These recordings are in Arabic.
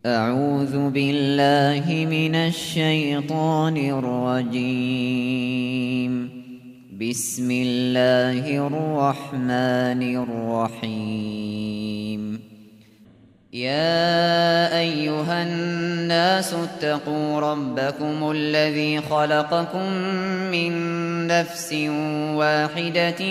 أعوذ بالله من الشيطان الرجيم. بسم الله الرحمن الرحيم. يا أيها الناس اتقوا ربكم الذي خلقكم من نفس واحدة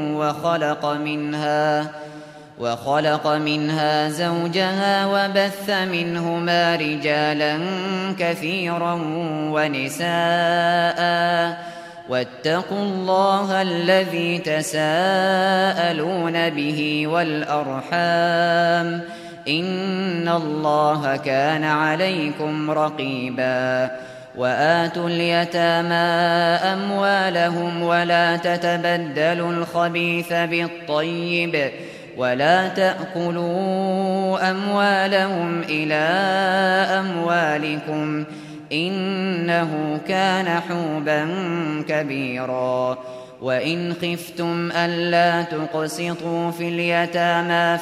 وخلق منها زوجها وبث منهما رجالا كثيرا ونساء واتقوا الله الذي تساءلون به والأرحام إن الله كان عليكم رقيبا. وآتوا اليتامى أموالهم ولا تتبدلوا الخبيث بالطيب ولا تأكلوا أموالهم إلى أموالكم إنه كان حوبا كبيرا. وإن خفتم ألا تقسطوا في اليتامى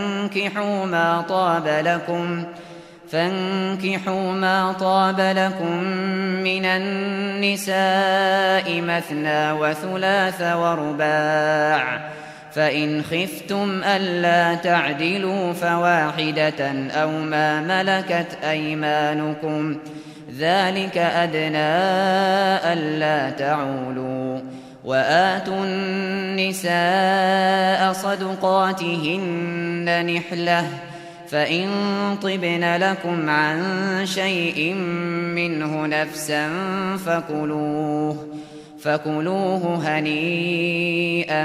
فانكحوا ما طاب لكم من النساء مثنى وثلاث ورباع، فإن خفتم ألا تعدلوا فواحدة أو ما ملكت أيمانكم ذلك أدنى ألا تعولوا. وآتوا النساء صدقاتهن نحلة، فإن طبن لكم عن شيء منه نفسا فكلوه هنيئا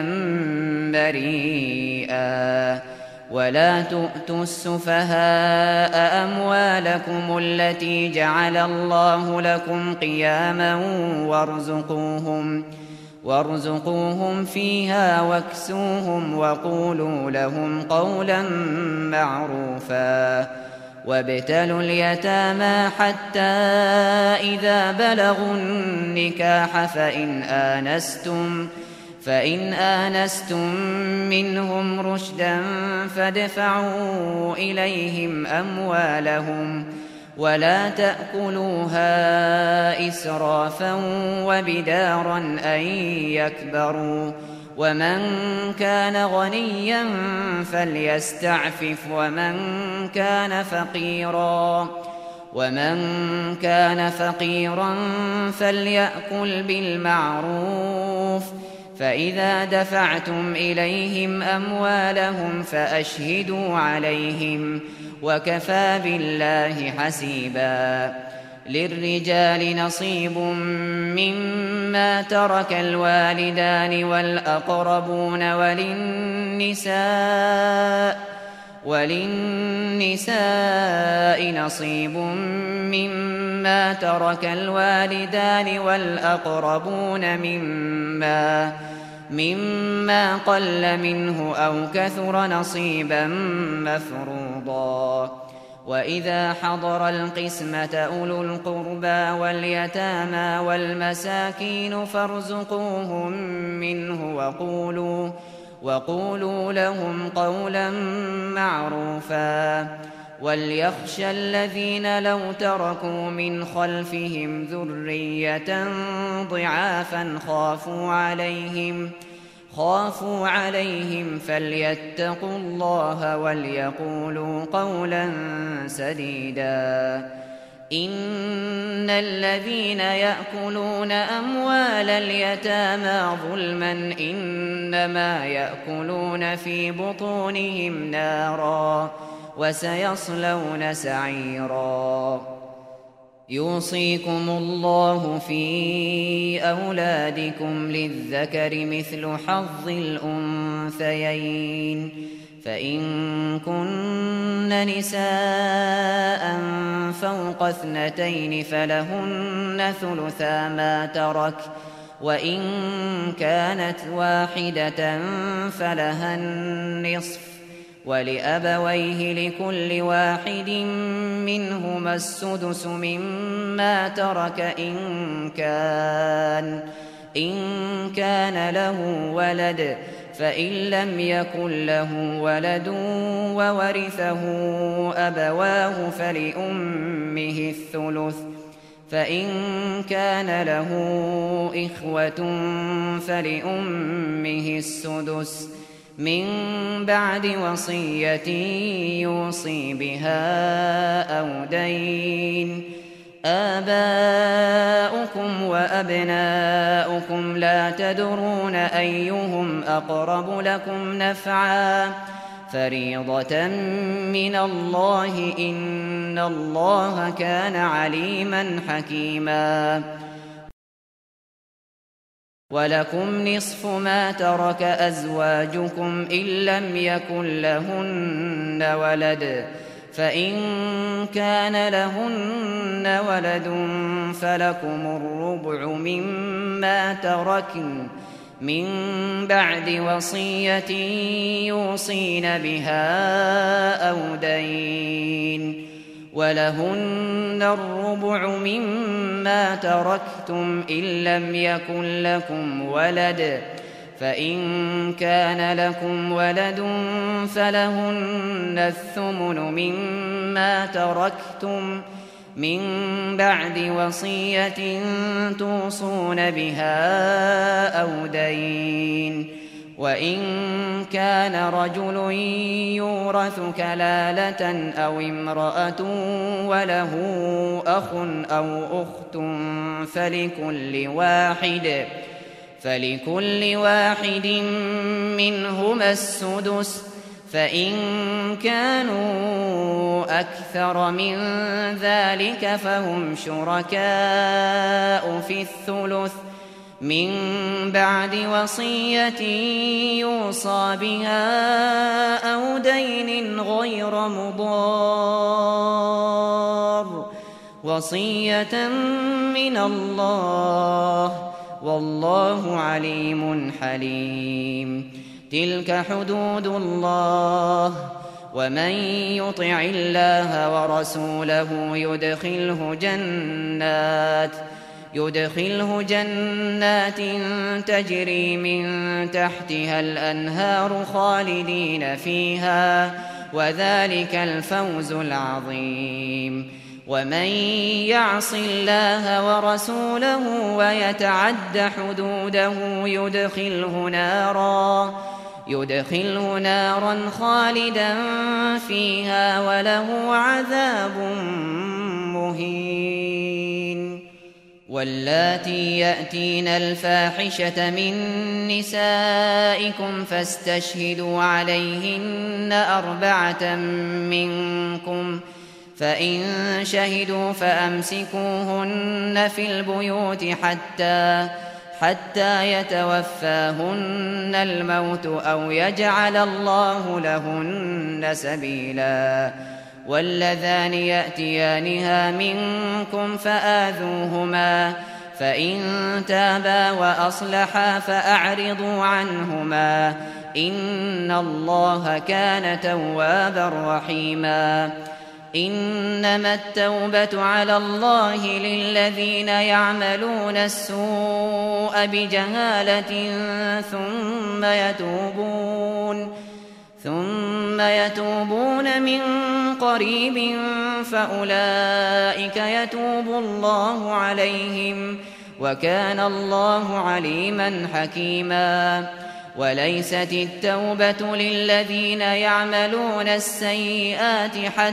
مريئا. ولا تؤتوا السفهاء أموالكم التي جعل الله لكم قياما وارزقوهم فيها واكسوهم وقولوا لهم قولا معروفا. وابتلوا اليتامى حتى إذا بلغوا النكاح فإن آنستم منهم رشدا فادفعوا إليهم أموالهم ولا تأكلوها إسرافا وبدارا أن يكبروا. ومن كان غنيا فليستعفف ومن كان فقيرا فليأكل بالمعروف. فإذا دفعتم إليهم أموالهم فأشهدوا عليهم وكفى بالله حسيبا. للرجال نصيب مما ترك الوالدان والأقربون وللنساء نصيب مما ترك الوالدان والأقربون مما قل منه أو كثر نصيبا مفروضا. وإذا حضر القسمة أولو القربى واليتامى والمساكين فارزقوهم منه وقولوا لهم قولا معروفا. وليخشى الذين لو تركوا من خلفهم ذرية ضعافا خافوا عليهم فليتقوا الله وليقولوا قولا سديدا. إن الذين يأكلون أموال اليتامى ظلما إنما يأكلون في بطونهم نارا وسيصلون سعيرا. يوصيكم الله في أولادكم للذكر مثل حظ الأنثيين، فإن كن نساء فوق 2 فلهن ثلثا ما ترك، وإن كانت واحدة فلها النصف، ولأبويه لكل واحد منهما السدس مما ترك إن كان له ولد، فإن لم يكن له ولد وورثه أبواه فلأمه الثلث، فإن كان له إخوة فلأمه السدس من بعد وصية يوصي بها أو دين. آباؤكم وأبناؤكم لا تدرون أيهم أقرب لكم نفعا فريضة من الله إن الله كان عليما حكيما. ولكم نصف ما ترك أزواجكم إن لم يكن لهن ولد، فإن كان لهن ولد فلكم الربع مما تركن من بعد وصية يوصين بها أو دين. ولهن الربع مما تركتم إن لم يكن لكم ولد، فإن كان لكم ولد فلهن الثمن مما تركتم من بعد وصية توصون بها أو دين. وإن كان رجل يورث كلالة أو امرأة وله أخ أو أخت فلكل واحد منهما السدس، فإن كانوا أكثر من ذلك فهم شركاء في الثلث من بعد وصية يوصى بها أو دين غير مضار، وصية من الله والله عليم حليم. تلك حدود الله، ومن يطع الله ورسوله يدخله جنات تجري من تحتها الأنهار خالدين فيها، وذلك الفوز العظيم. ومن يعص الله ورسوله ويتعد حدوده يدخله نارا خالدا فيها وله عذاب مهين. واللاتي يأتين الفاحشة من نسائكم فاستشهدوا عليهن 4 منكم، فإن شهدوا فأمسكوهن في البيوت حتى يتوفاهن الموت أو يجعل الله لهن سبيلا. واللذان يأتيانها منكم فآذوهما، فإن تابا وأصلحا فأعرضوا عنهما إن الله كان توابا رحيما. إنما التوبة على الله للذين يعملون السوء بجهالة ثم يتوبون من قريب فأولئك يتوب الله عليهم، وكان الله عليما حكيما. وليست التوبة للذين يعملون السيئات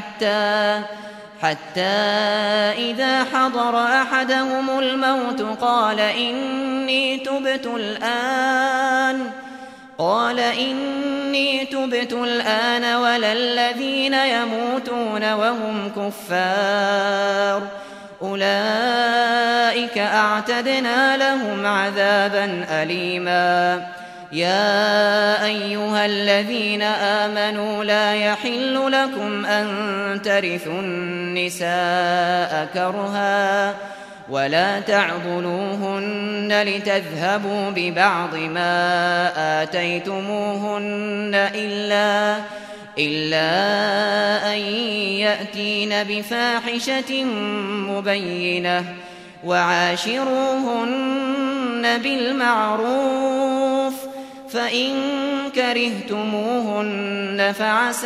حتى إذا حضر أحدهم الموت قال إني تبت الآن ولا الذين يموتون وهم كفار أولئك أعتدنا لهم عذابا أليما. يا أيها الذين آمنوا لا يحل لكم أن ترثوا النساء كرها ولا تعضلوهن لتذهبوا ببعض ما آتيتموهن إلا أن يأتين بفاحشة مبينة وعاشروهن بالمعروف، فإن كرهتموهن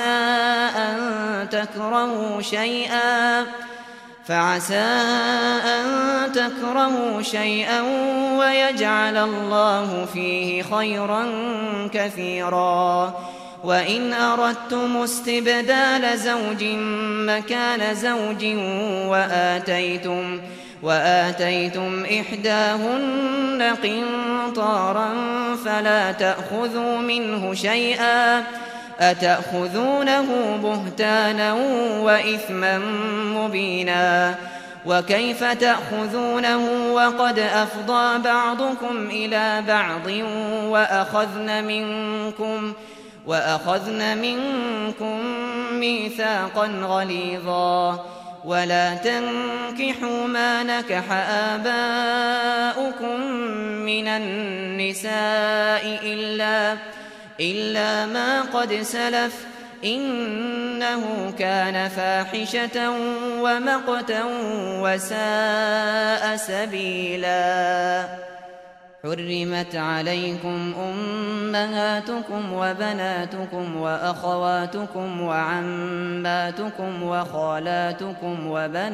فعسى أن تكرهوا شيئا ويجعل الله فيه خيرا كثيرا. وإن أردتم استبدال زوج مكان زوج وآتيتم إحداهن قنطارا فلا تأخذوا منه شيئا أتأخذونه بهتانا وإثما مبينا. وكيف تأخذونه وقد أفضى بعضكم إلى بعض وأخذن منكم ميثاقا غليظا. ولا تنكحوا ما نكح آباؤكم من النساء إلا ما قد سلف إنه كان فاحشة ومقتا وساء سبيلا. حرمت عليكم أمهاتكم وبناتكم وأخواتكم وعماتكم وخالاتكم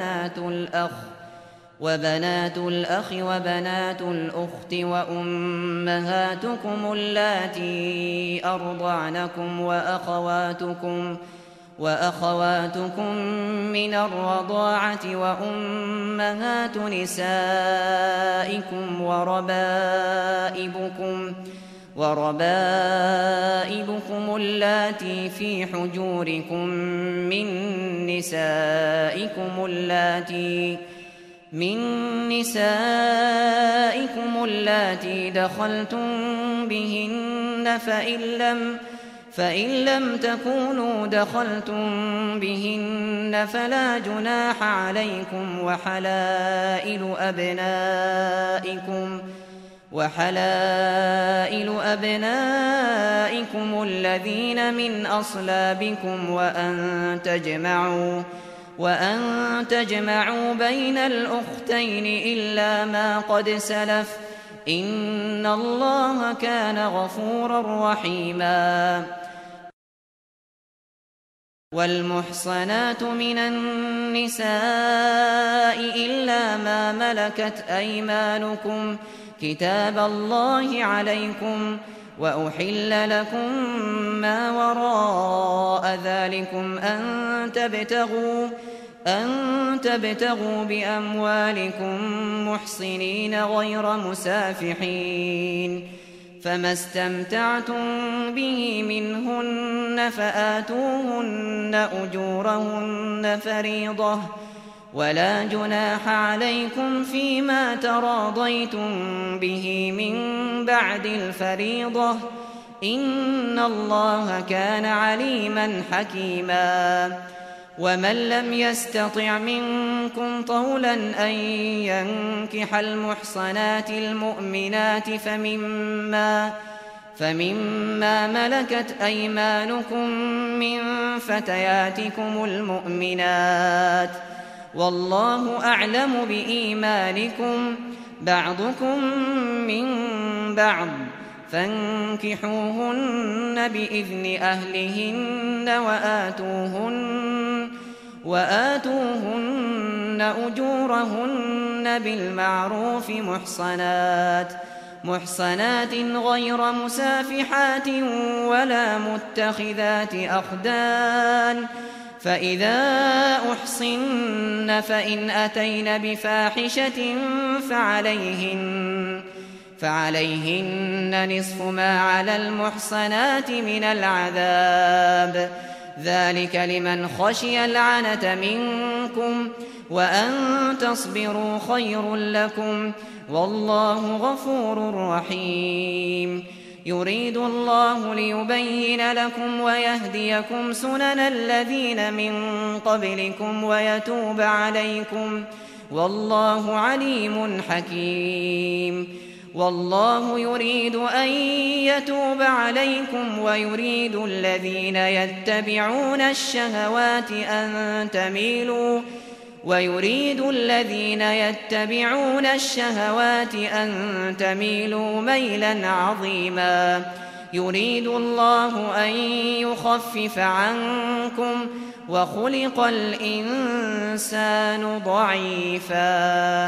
وبنات الأخ وبنات الأخت وأمهاتكم اللاتي أرضعنكم وأخواتكم من الرضاعة وأمهات نسائكم وربائبكم اللاتي في حجوركم من نسائكم اللاتي دخلتم بهن فإن لم تكونوا دخلتم بهن فلا جناح عليكم وحلائل أبنائكم الذين من أصلابكم وأن تجمعوا بين الأختين إلا ما قد سلف إن الله كان غفورا رحيما. والمحصنات من النساء إلا ما ملكت أيمانكم كتاب الله عليكم وأحل لكم ما وراء ذلكم أن تبتغوا بأموالكم محصنين غير مسافحين. فما استمتعتم به منهن فآتوهن أجورهن فريضة ولا جناح عليكم فيما تراضيتم به من بعد الفريضة إن الله كان عليما حكيما. ومن لم يستطع منكم طولا أن ينكح المحصنات المؤمنات فمما ملكت أيمانكم من فتياتكم المؤمنات والله أعلم بإيمانكم بعضكم من بعض فانكحوهن بإذن أهلهن وآتوهن أجورهن بالمعروف محصنات غير مسافحات ولا متخذات أخدان. فإذا أحصن فإن أتين بفاحشة فعليهن نصف ما على المحصنات من العذاب ذلك لمن خشي العنة منكم وأن تصبروا خير لكم والله غفور رحيم. يريد الله ليبين لكم ويهديكم سنن الذين من قبلكم ويتوب عليكم والله عليم حكيم. والله يريد أن يتوب عليكم ويريد الذين يتبعون الشهوات أن تميلوا ميلا عظيما. يريد الله أن يخفف عنكم وخلق الإنسان ضعيفا.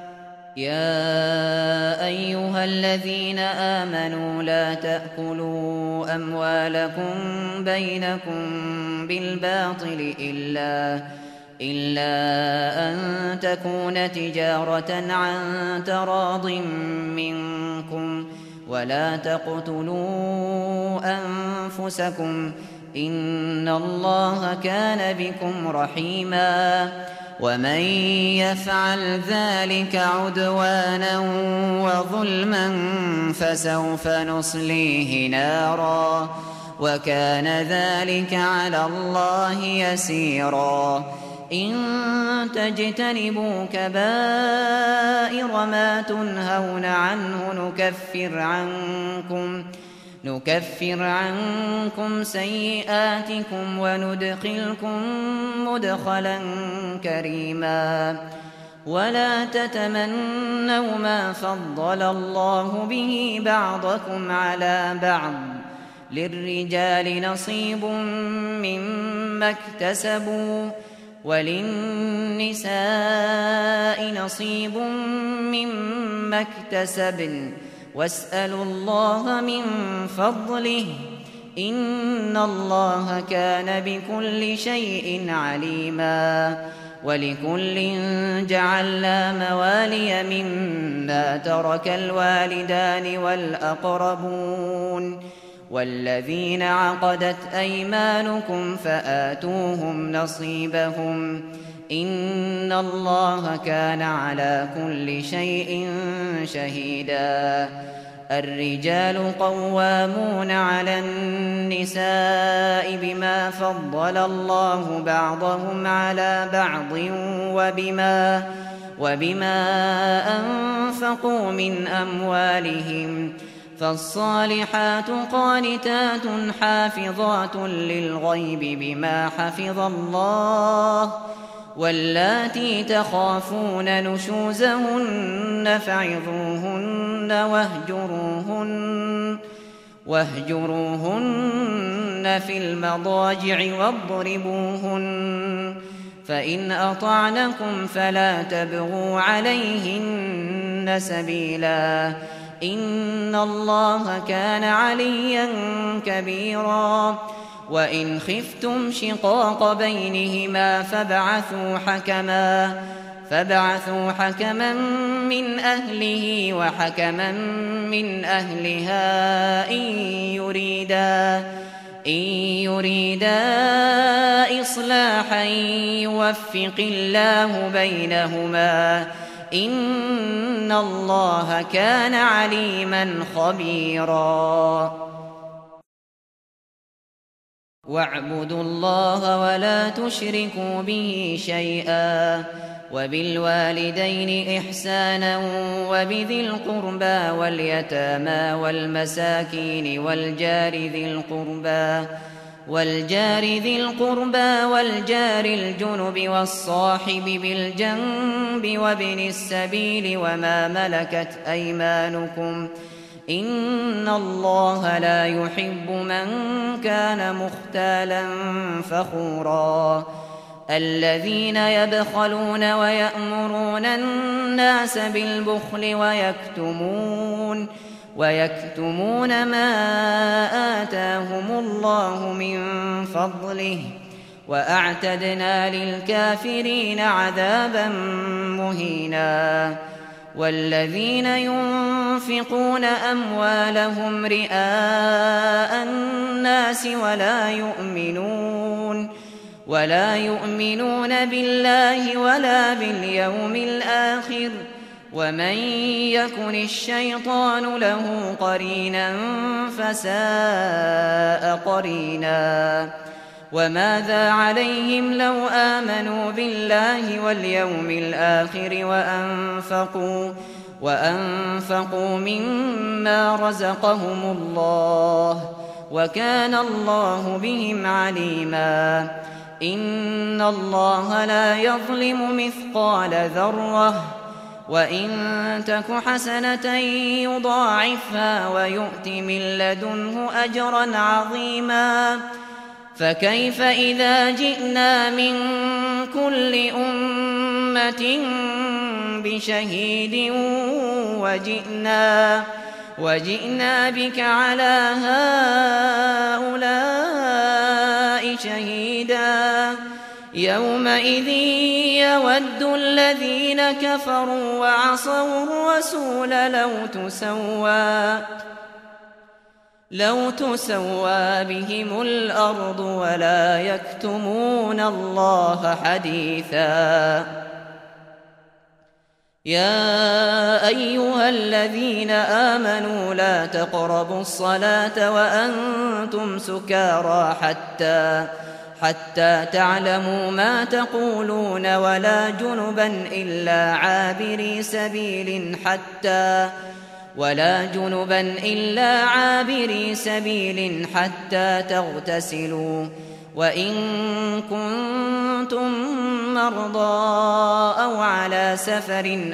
يا أيها الذين آمنوا لا تأكلوا أموالكم بينكم بالباطل إلا أن تكون تجارة عن تراض منكم ولا تقتلوا أنفسكم إن الله كان بكم رحيما. ومن يفعل ذلك عدوانا وظلما فسوف نصليه نارا وكان ذلك على الله يسيرا. إن تجتنبوا كبائر ما تنهون عنه نكفر عنكم سيئاتكم وندخلكم مدخلا كريما. ولا تتمنوا ما فضل الله به بعضكم على بعض للرجال نصيب مما اكتسبوا وللنساء نصيب مما اكتسبن واسألوا الله من فضله إن الله كان بكل شيء عليما. ولكل جعلنا موالي مما ترك الوالدان والأقربون والذين عقدت أيمانكم فآتوهم نصيبهم إن الله كان على كل شيء شهيدا. الرجال قوامون على النساء بما فضل الله بعضهم على بعض وبما أنفقوا من أموالهم فالصالحات قانتات حافظات للغيب بما حفظ الله واللاتي تخافون نشوزهن فعظوهن واهجروهن في المضاجع واضربوهن فإن أطعنكم فلا تبغوا عليهن سبيلا إن الله كان عليا كبيرا. وإن خفتم شقاق بينهما فابعثوا حكما من أهله وحكما من أهلها إن يريدا إصلاحا يوفق الله بينهما إن الله كان عليما خبيرا. واعبدوا الله ولا تشركوا به شيئا وبالوالدين إحسانا وبذي القربى واليتامى والمساكين والجار ذي القربى والجار الجنب والصاحب بالجنب وابن السبيل وما ملكت أيمانكم إن الله لا يحب من كان مختالا فخورا. الذين يبخلون ويأمرون الناس بالبخل ويكتمون ما آتاهم الله من فضله وأعتدنا للكافرين عذابا مهينا. والذين ينفقون أموالهم رئاء الناس ولا يؤمنون بالله ولا باليوم الآخر ومن يكن الشيطان له قرينا فساء قرينا. وماذا عليهم لو آمنوا بالله واليوم الآخر وأنفقوا مما رزقهم الله وكان الله بهم عليما. إن الله لا يظلم مثقال ذرة وإن تك حسنة يضاعفها ويؤت من لدنه أجرا عظيما فكيف إذا جئنا من كل أمة بشهيد وجئنا بك على هؤلاء شهيدا يومئذ يود الذين كفروا وعصوا الرسول لو تسوى بهم الأرض ولا يكتمون الله حديثا يا أيها الذين آمنوا لا تقربوا الصلاة وأنتم سكارى حتى تعلموا ما تقولون ولا جنبا إلا عابري سبيل حتى تغتسلوا وإن كنتم مرضى أو على سفر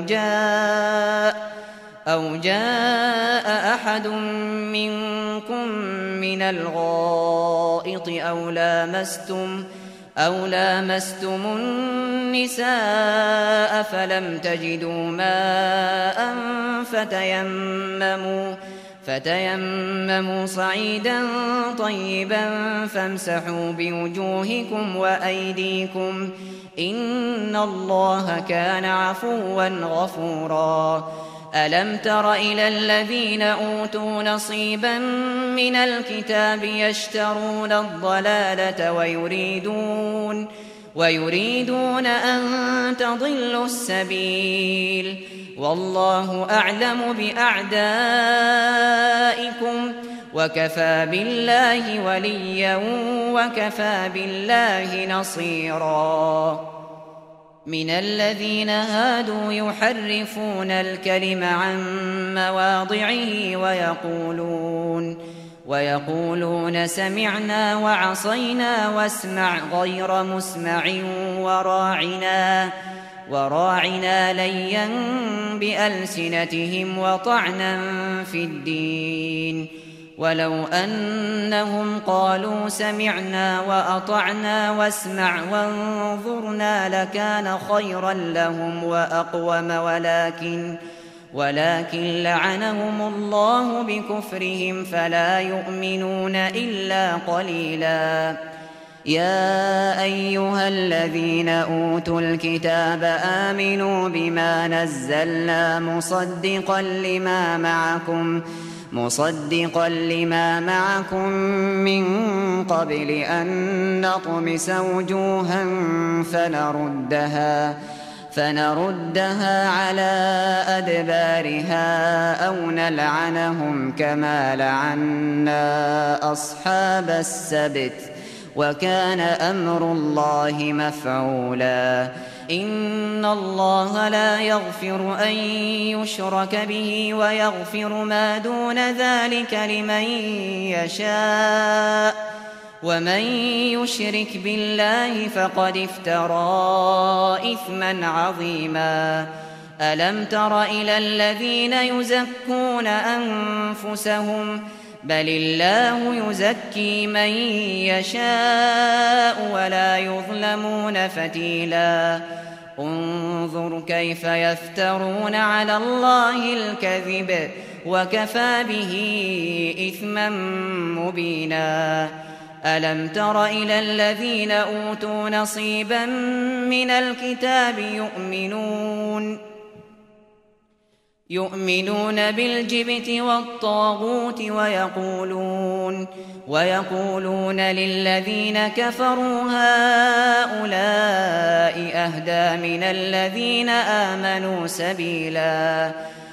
أو جاء أحد منكم من الغائط أو لامستم النساء فلم تجدوا ماء فتيمموا صعيدا طيبا فامسحوا بوجوهكم وأيديكم إن الله كان عفوا غفورا ألم تر إلى الذين أوتوا نصيبا من الكتاب يشترون الضلالة ويريدون أن تضلوا السبيل والله أعلم بأعدائكم وكفى بالله وليا وكفى بالله نصيرا من الذين هادوا يحرفون الكلم عن مواضعه ويقولون سمعنا وعصينا واسمع غير مسمع وراعنا ليا بألسنتهم وطعنا في الدين ولو أنهم قالوا سمعنا وأطعنا واسمع وانظرنا لكان خيرا لهم وأقوم ولكن لعنهم الله بكفرهم فلا يؤمنون إلا قليلا يا أيها الذين أوتوا الكتاب آمنوا بما نزلنا مصدقا لما معكم من قبل أن نطمس وجوها فنردها على أدبارها أو نلعنهم كما لعنا أصحاب السبت وكان أمر الله مفعولا إن الله لا يغفر أن يشرك به ويغفر ما دون ذلك لمن يشاء ومن يشرك بالله فقد افترى إثما عظيما ألم تر إلى الذين يزكون أنفسهم بل الله يزكي من يشاء ولا يظلمون فتيلا انظر كيف يفترون على الله الكذب وكفى به إثما مبينا ألم تر إلى الذين أوتوا نصيبا من الكتاب يؤمنون بالجبت والطاغوت ويقولون للذين كفروا هؤلاء أهدى من الذين آمنوا سبيلا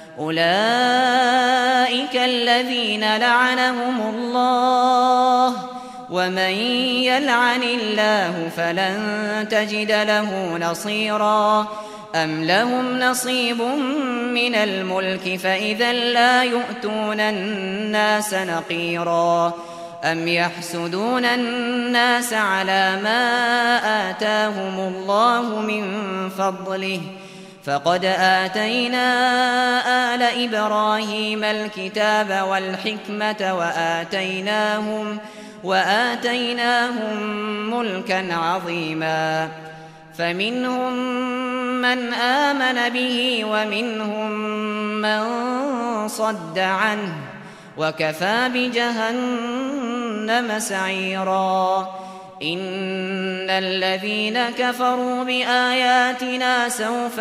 أولئك الذين لعنهم الله ومن يلعن الله فلن تجد له نصيرا أم لهم نصيب من الملك فإذا لا يؤتون الناس نقيرا أم يحسدون الناس على ما آتاهم الله من فضله فقد آتينا آل إبراهيم الكتاب والحكمة وآتيناهم ملكا عظيما فمنهم من آمن به ومنهم من صد عنه وكفى بجهنم سعيرا إن الذين كفروا بآياتنا سوف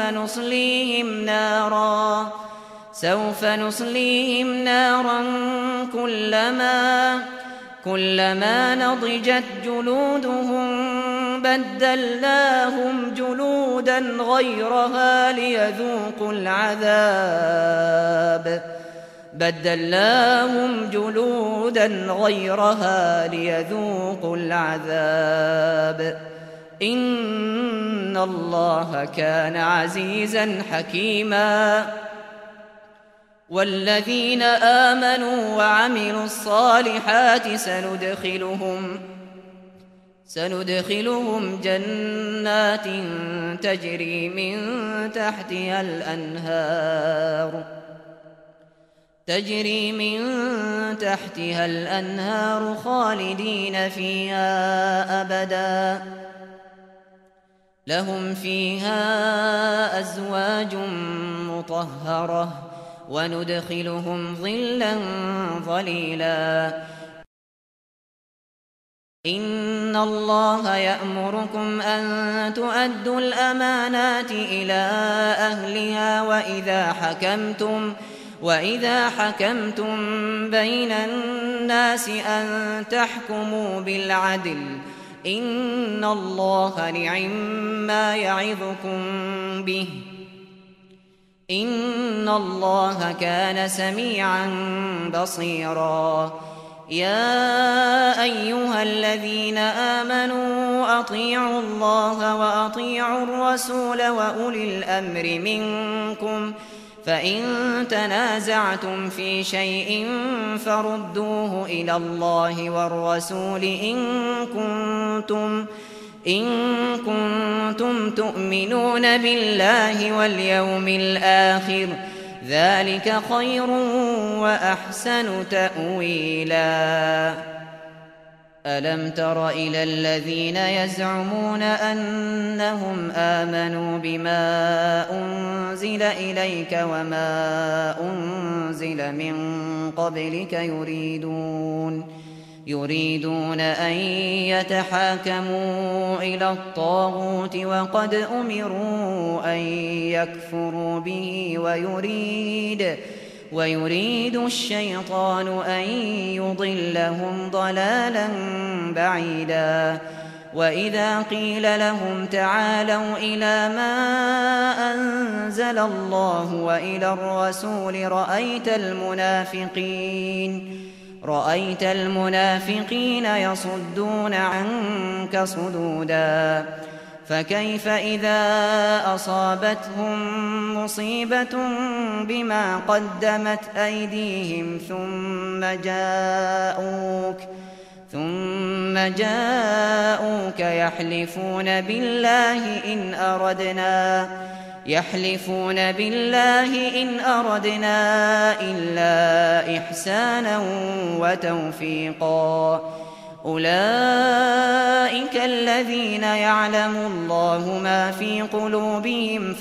نصليهم نارا كلما نضجت جلودهم بدلناهم جلودا غيرها ليذوقوا العذاب إن الله كان عزيزا حكيما والذين آمنوا وعملوا الصالحات سندخلهم جنات تجري من تحتها الأنهار خالدين فيها أبدا لهم فيها أزواج مطهرة وندخلهم ظلا ظليلا إن الله يأمركم أن تؤدوا الأمانات إلى أهلها وإذا حكمتم بين الناس أن تحكموا بالعدل إن الله نعما يعظكم به إن الله كان سميعا بصيرا يا أيها الذين آمنوا أطيعوا الله وأطيعوا الرسول وأولي الأمر منكم فإن تنازعتم في شيء فردوه إلى الله والرسول إن كنتم تؤمنون بالله واليوم الآخر ذلك خير وأحسن تأويلا ألم تر إلى الذين يزعمون أنهم آمنوا بما أنزل إليك وما أنزل من قبلك يريدون أن يتحاكموا إلى الطاغوت وقد أمروا أن يكفروا به ويريد الشيطان أن يضلهم ضلالا بعيدا وإذا قيل لهم تعالوا إلى ما أنزل الله وإلى الرسول رأيت المنافقين يصدون عنك صدودا فكيف إذا أصابتهم مصيبة بما قدمت أيديهم ثم جاءوك يحلفون بالله إن أردنا إلا إحسانا وتوفيقا أولئك الذين يعلم الله ما في قلوبهم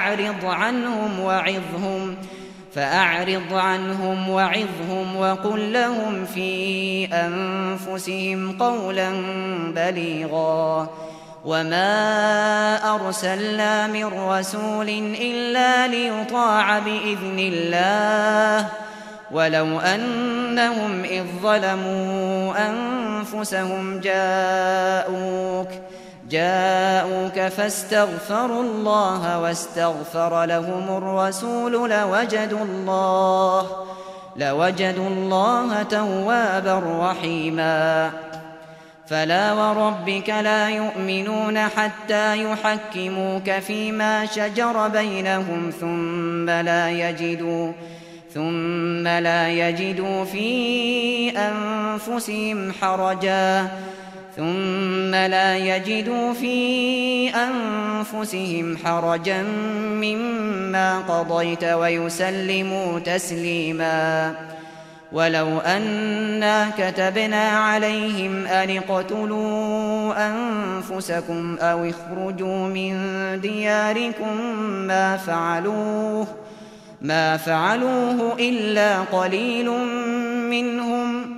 فأعرض عنهم وعظهم وقل لهم في أنفسهم قولا بليغا وما أرسلنا من رسول إلا ليطاع بإذن الله ولو أنهم إذ ظلموا أنفسهم جاءوك فاستغفروا الله واستغفر لهم الرسول لوجدوا الله توابا رحيما فلا وربك لا يؤمنون حتى يحكموك فيما شجر بينهم ثم لا يجدوا في أنفسهم ثم لا يجدوا في أنفسهم حرجا مما قضيت ويسلموا تسليما. ولو أنا كتبنا عليهم أن اقتلوا أنفسكم أو اخرجوا من دياركم ما فعلوه إلا قليل منهم،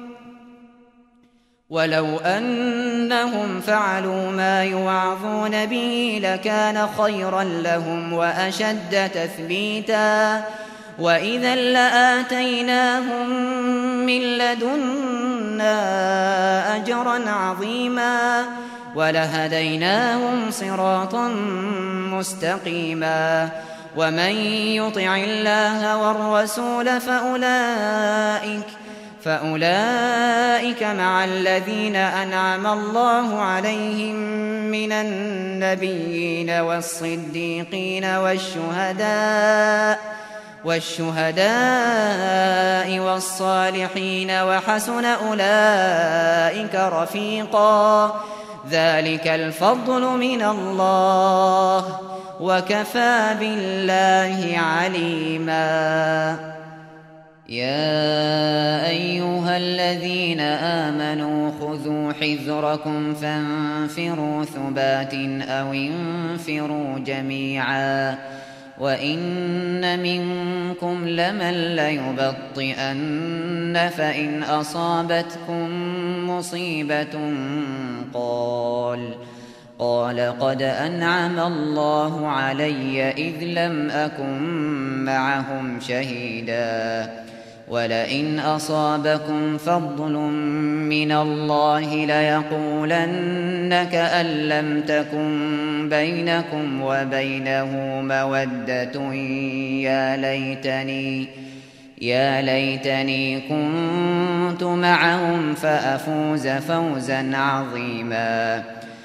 ولو أنهم فعلوا ما يوعظون به لكان خيرا لهم وأشد تثبيتا، وإذا لآتيناهم من لدنا أجرا عظيما ولهديناهم صراطا مستقيما. ومن يطع الله والرسول فأولئك مع الذين أنعم الله عليهم من النبيين والصديقين والشهداء والصالحين وحسن أولئك رفيقا. ذلك الفضل من الله وكفى بالله عليما. يا أيها الذين آمنوا خذوا حذركم فانفروا ثبات أو انفروا جميعا. وإن منكم لمن ليبطئن فإن أصابتكم مصيبة قال قد أنعم الله علي إذ لم أكن معهم شهيدا. ولئن أصابكم فضل من الله ليقولن كأن لم تكن بينكم وبينه مودة يا ليتني كنت معهم فأفوز فوزا عظيما.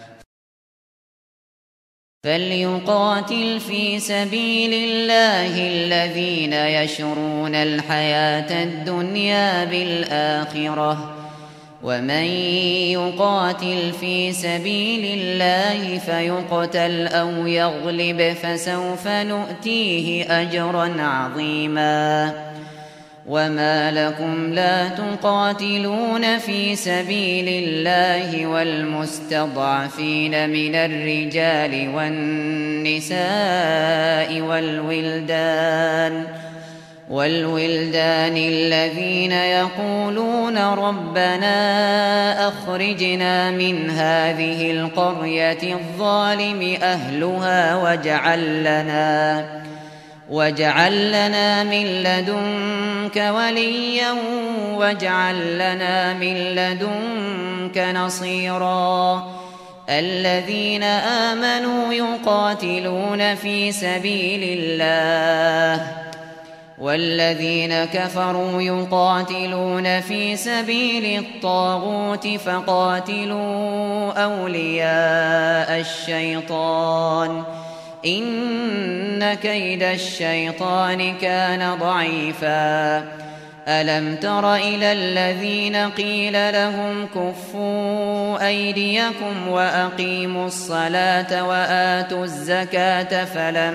فليقاتل في سبيل الله الذين يشرون الحياة الدنيا بالآخرة، ومن يقاتل في سبيل الله فيقتل أو يغلب فسوف نؤتيه أجرا عظيما. وما لكم لا تقاتلون في سبيل الله والمستضعفين من الرجال والنساء والولدان الذين يقولون ربنا أخرجنا من هذه القرية الظالم أهلها واجعل لنا من لدنك وليا واجعل لنا من لدنك نصيرا. الذين آمنوا يقاتلون في سبيل الله والذين كفروا يقاتلون في سبيل الطاغوت فقاتلوا أولياء الشيطان إن كيد الشيطان كان ضعيفا. ألم تر إلى الذين قيل لهم كفوا أيديكم وأقيموا الصلاة وآتوا الزكاة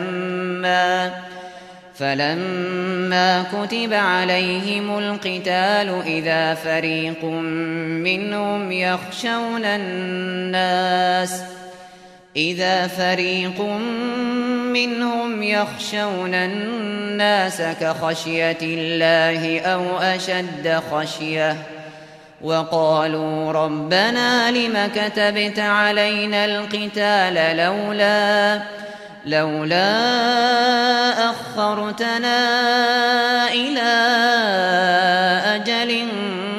فلما كتب عليهم القتال إذا فريق منهم يخشون الناس كخشية الله أو أشد خشية وقالوا ربنا لم كتبت علينا القتال لولا أخرتنا إلى أجل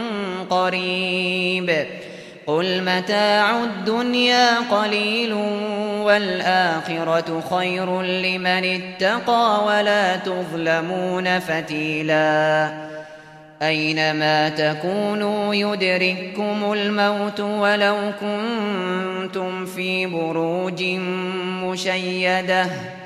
قريب قل متاع الدنيا قليل والآخرة خير لمن اتقى ولا تظلمون فتيلا. أينما تكونوا يدرككم الموت ولو كنتم في بروج مشيدة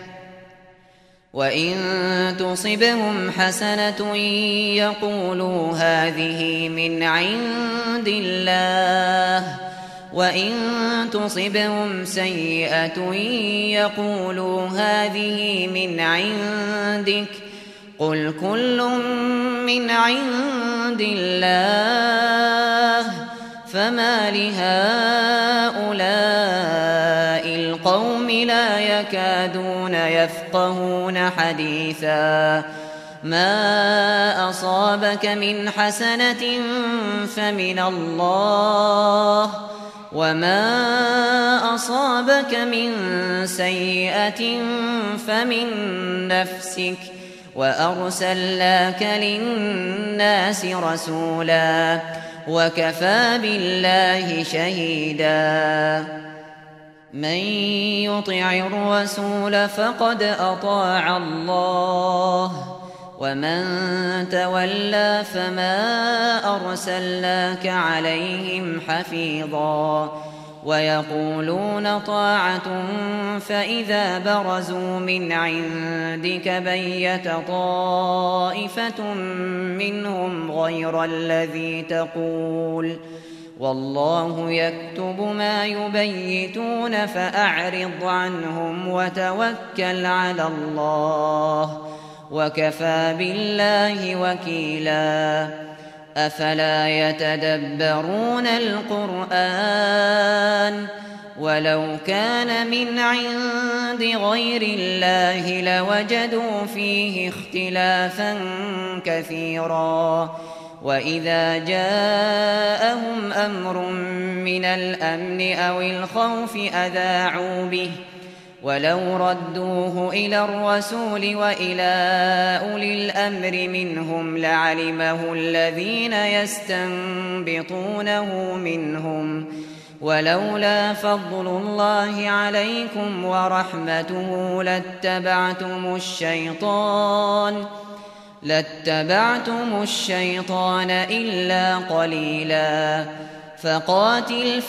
وإن تصبهم حسنة يقولوا هذه من عند الله وإن تصبهم سيئة يقولوا هذه من عندك قل كل من عند الله فما لهؤلاء القوم لا يكادون يفقهون حديثا ما أصابك من حسنة فمن الله وما أصابك من سيئة فمن نفسك وأرسلناك للناس رسولا وكفى بالله شهيدا من يطع الرسول فقد أطاع الله ومن تولى فما أرسلناك عليهم حفيظا ويقولون طاعة فإذا برزوا من عندك بيت طائفة منهم غير الذي تقول والله يكتب ما يبيتون فأعرض عنهم وتوكل على الله وكفى بالله وكيلا أفلا يتدبرون القرآن ولو كان من عند غير الله لوجدوا فيه اختلافا كثيرا وإذا جاءهم أمر من الأمن أو الخوف أذاعوا به ولو ردوه إلى الرسول وإلى أولي الأمر منهم لعلمه الذين يستنبطونه منهم ولولا فضل الله عليكم ورحمته لاتبعتم الشيطان إلا قليلا فقاتل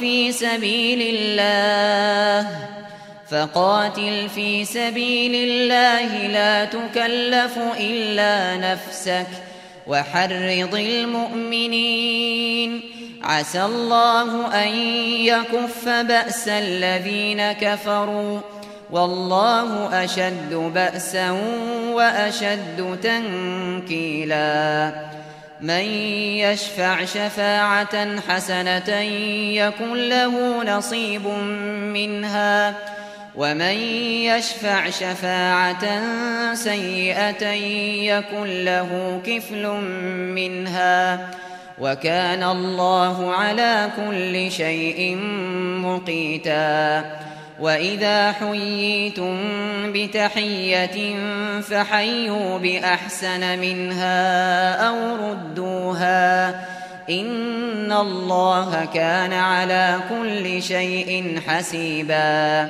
في سبيل الله لا تكلف إلا نفسك وحرض المؤمنين عسى الله أن يكف بأس الذين كفروا والله أشد بأسا وأشد تنكيلا من يشفع شفاعة حسنة يكن له نصيب منها ومن يشفع شفاعة سيئة يكن له كفل منها وكان الله على كل شيء مقيتا وإذا حييتم بتحية فحيوا بأحسن منها أو ردوها إن الله كان على كل شيء حسيبا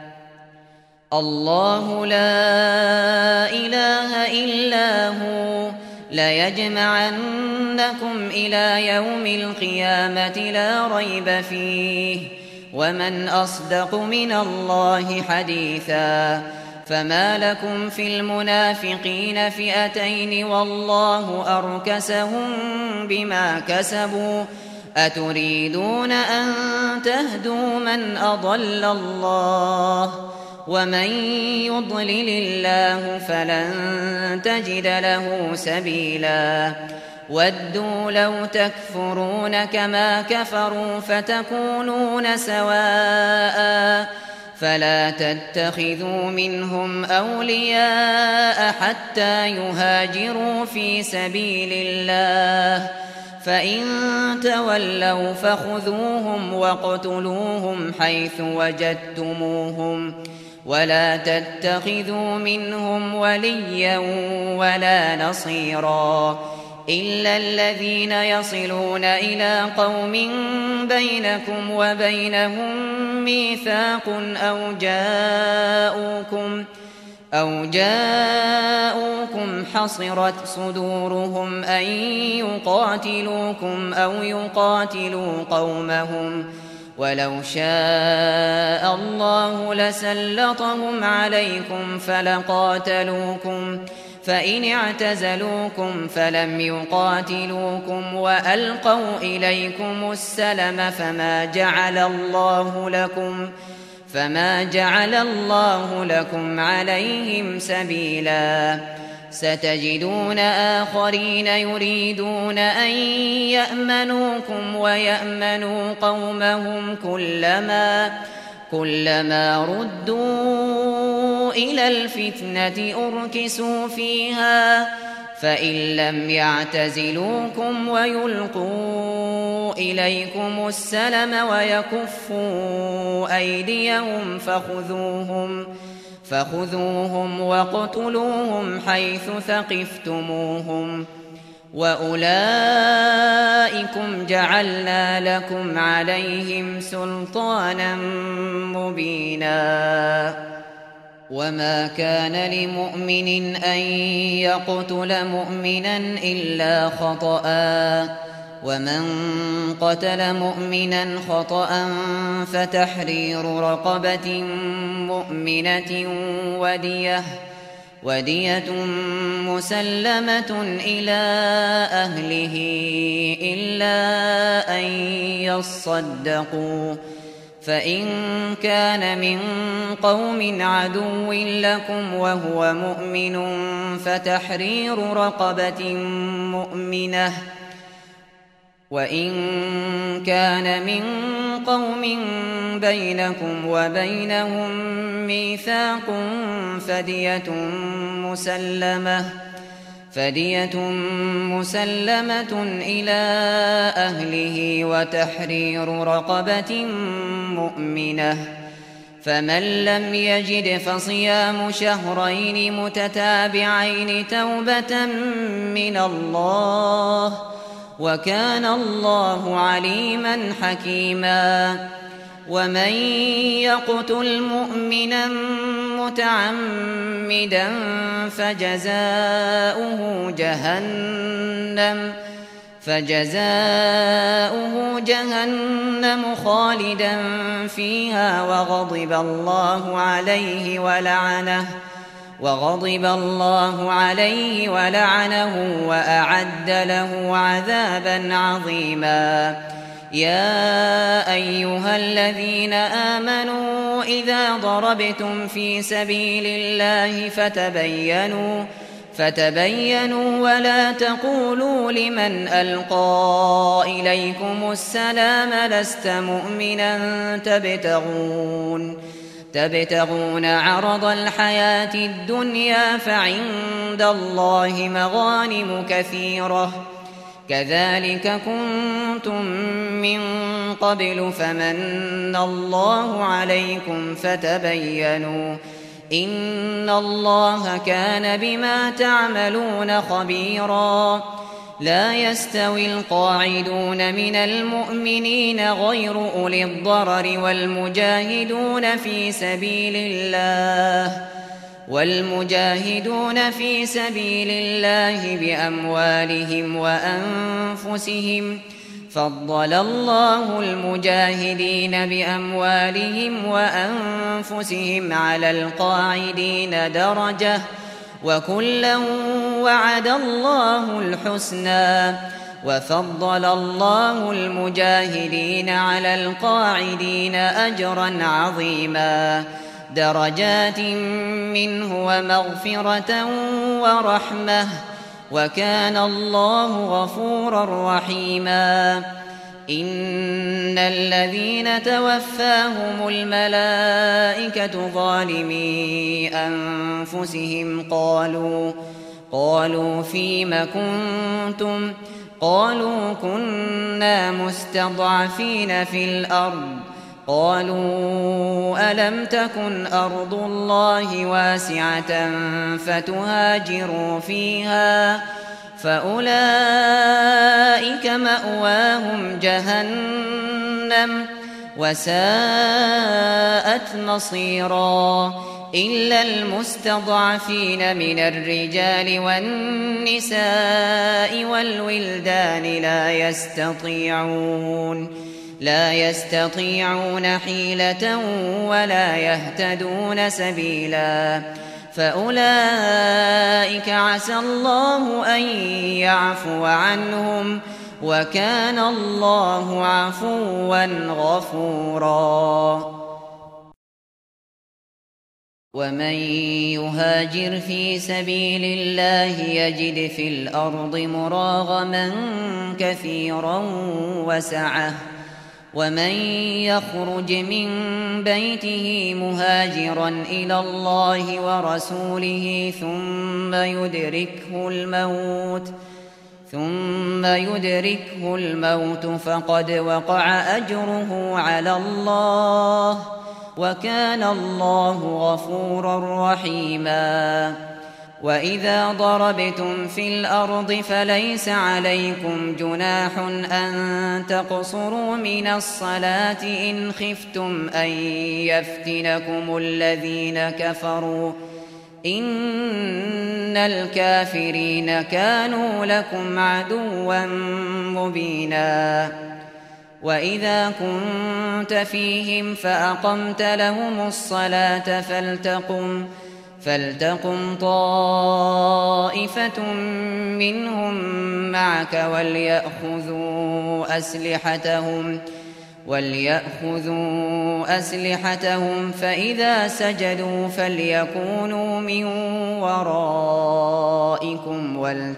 الله لا إله إلا هو ليجمعنكم إلى يوم القيامة لا ريب فيه ومن أصدق من الله حديثا فما لكم في المنافقين فئتين والله أركسهم بما كسبوا أتريدون أن تهدوا من أضل الله ومن يضلل الله فلن تجد له سبيلا ودوا لو تكفرون كما كفروا فتكونون سواء فلا تتخذوا منهم أولياء حتى يهاجروا في سبيل الله فإن تولوا فخذوهم واقتلوهم حيث وجدتموهم ولا تتخذوا منهم وليا ولا نصيرا إلا الذين يصلون إلى قوم بينكم وبينهم ميثاق أو جاءوكم حصرت صدورهم أن يقاتلوكم أو يقاتلوا قومهم ولو شاء الله لسلطهم عليكم فإن اعتزلوكم فلم يقاتلوكم وألقوا إليكم السلم فما جعل الله لكم عليهم سبيلا. ستجدون آخرين يريدون أن يأمنوكم ويأمنوا قومهم كلما ردوا إلى الفتنة أركسوا فيها، فإن لم يعتزلوكم ويلقوا إليكم السلم ويكفوا أيديهم فخذوهم واقتلوهم حيث ثقفتموهم، وأولئكم جعلنا لكم عليهم سلطانا مبينا. وما كان لمؤمن أن يقتل مؤمنا إلا خطأ، ومن قتل مؤمنا خطأ فتحرير رقبة مؤمنة ودية مسلمة إلى أهله إلا أن يصدقوا، فإن كان من قوم عدو لكم وهو مؤمن فتحرير رقبة مؤمنة، وإن كان من قوم بينكم وبينهم ميثاق فدية مسلمة إلى أهله وتحرير رقبة مؤمنة. فمن لم يجد فصيام شهرين متتابعين توبة من الله، وكان الله عليما حكيما. ومن يقتل مؤمنا متعمدا فجزاؤه جهنم خالدا فيها وغضب الله عليه ولعنه وأعد له عذابا عظيما. يا أيها الذين آمنوا إذا ضربتم في سبيل الله فتبينوا ولا تقولوا لمن ألقى إليكم السلام لست مؤمنا تبتغون عرض الحياة الدنيا فعند الله مغانم كثيرة، كذلك كنتم من قبل فمن الله عليكم فتبينوا، إن الله كان بما تعملون خبيرا. لا يستوي القاعدون من المؤمنين غير أولي الضرر والمجاهدون في سبيل الله بأموالهم وأنفسهم، فضل الله المجاهدين بأموالهم وأنفسهم على القاعدين درجة، وكلا وعد الله الحسنى، وفضل الله المجاهدين على القاعدين أجرا عظيما، درجات منه ومغفرة ورحمة، وكان الله غفورا رحيما. إن الذين توفاهم الملائكة ظالمي أنفسهم قالوا فيم كنتم؟ قالوا كنا مستضعفين في الأرض. قالوا ألم تكن أرض الله واسعة فتهاجروا فيها، فأولئك مأواهم جهنم وساءت مصيرا، إلا المستضعفين من الرجال والنساء والولدان لا يستطيعون حيلة ولا يهتدون سبيلا فأولئك عسى الله أن يعفو عنهم وكان الله عفوا غفورا ومن يهاجر في سبيل الله يجد في الأرض مراغما كثيرا وسعة ومن يخرج من بيته مهاجرا إلى الله ورسوله ثم يدركه الموت فقد وقع أجره على الله وكان الله غفورا رحيما وإذا ضربتم في الأرض فليس عليكم جناح أن تقصروا من الصلاة إن خفتم أن يفتنكم الذين كفروا إن الكافرين كانوا لكم عدوا مبينا وإذا كنت فيهم فأقمت لهم الصلاة فلتقم طائفة منهم معك وليأخذوا أسلحتهم فإذا سجدوا فليكونوا من ورائكم